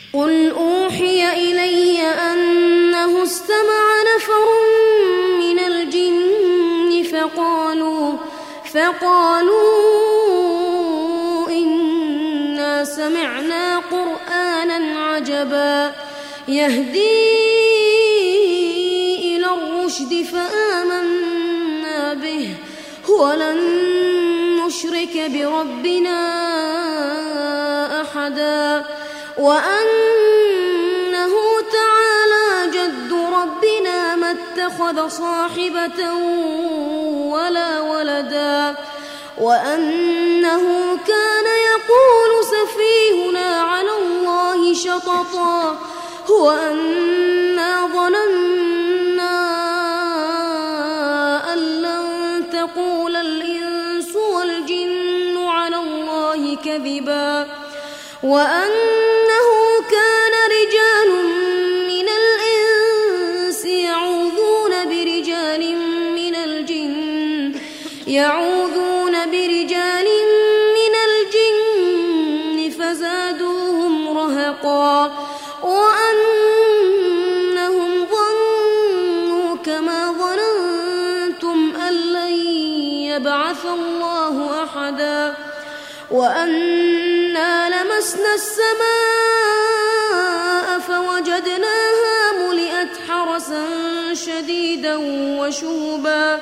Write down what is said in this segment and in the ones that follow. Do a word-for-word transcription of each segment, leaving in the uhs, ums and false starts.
قل أوحي إلي أنه استمع نفر من الجن فقالوا, فقالوا إنا سمعنا قرآنا عجبا يهدي إلى الرشد فآمنا به ولن نشرك بربنا أحدا وأنه تعالى جد ربنا ما اتخذ صاحبة ولا ولدا وأنه كان يقول سفيهنا على الله شططا وأنا ظننا أن لن تقول الإنس والجن على الله كذبا وأنه كان رجال من الإنس يعوذون برجال من الجن يعوذون برجال من الجن فزادوهم رهقا وأنهم ظنوا كما ظننتم أن لن يبعث الله أحدا وأنا لمسنا السماء فوجدناها ملئت حرسا شديدا وشهبا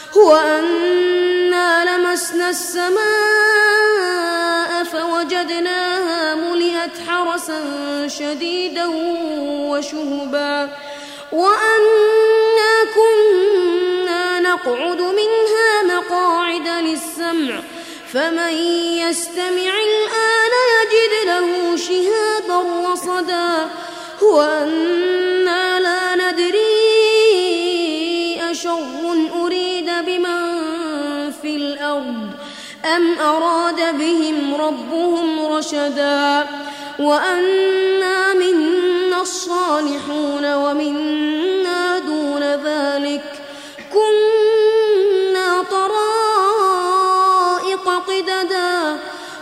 وأنا لمسنا السماء فوجدناها ملئت حرسا شديدا وشهبا وأنا كنا نقعد منها مقاعد للسمع فمن يستمع الآن يجد له شهابا رصدا وأنا لا ندري أشر أريد بمن في الأرض أم أراد بهم ربهم رشدا وأنا منا الصالحون ومنا دون ذلك كنا طرائق قددا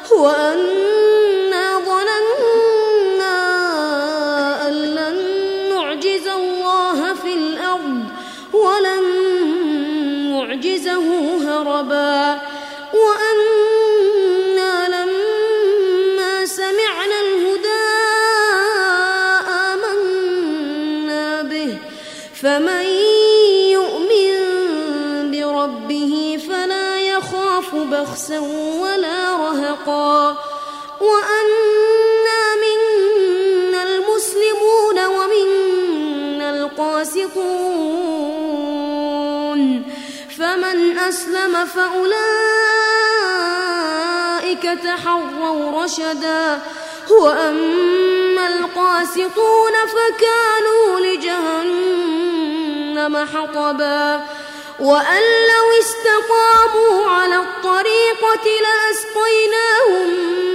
وأنا ظننا أن لن نعجز الله في الأرض ولن نعجزه هربا وأنا لما سمعنا الهدى آمنا به فمن يؤمن بربه فلا يخاف بخسا ولا رهقا وأنا منا المسلمون ومنا القاسطون فمن أسلم فأولئك تحروا رشدا وأما القاسطون فكانوا لجهنم حطبا وأن لو استقاموا على الطريقة لأسقيناهم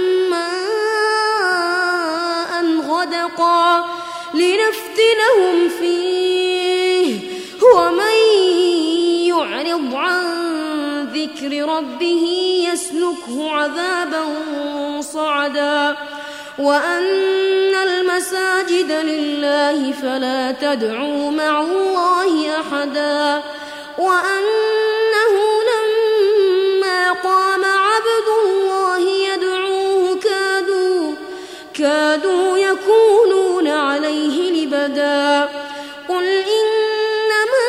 ماء غدقا لنفتنهم فيه ومن يعرض عن ذكر ربه يسلكه عذابا صعدا وأن المساجد لله فلا تدعوا مع الله أحدا وأنه لما قام عبد الله يدعوه كادوا كادوا يكونون عليه لبدا قل إنما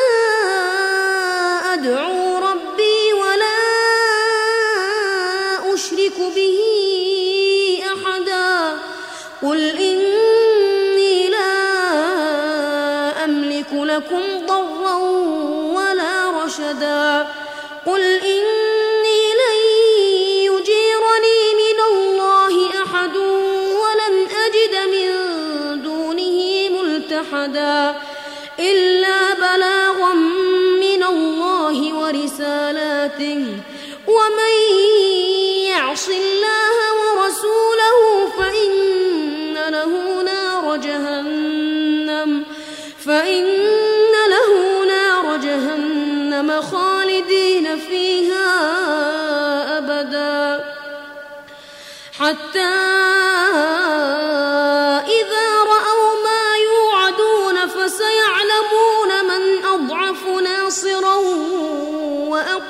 أدعو ربي ولا أشرك به أحدا قل إني لا أملك لكم ضرا ولا رشدا قل إني لن يجيرني من الله أحد ولن أجد من دونه ملتحدا إلا بلاغا من الله ورسالاته ومن يعص الله ورسوله فإن له نار جهنم فإن له نار جهنم خالدين فيها أبدا حتى إذا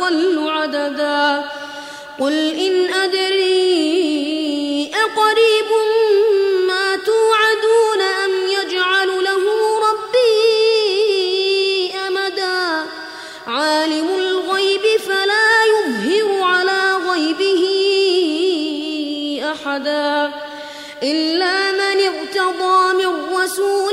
أضل عددا قل إن أدري أقريب ما توعدون أم يجعل له ربي أمدا عالم الغيب فلا يظهر على غيبه أحدا إلا من ارتضى من رسول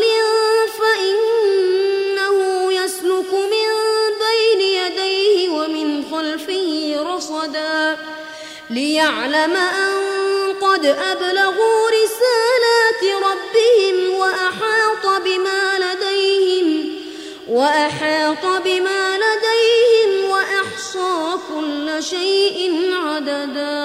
فإنه يسلك من بين يديه ومن خلفه رصدا ليعلم أن قد أبلغوا رسالات ربهم وأحاط بما لديهم وأحاط بما لديهم وأحصى كل شيء عددا.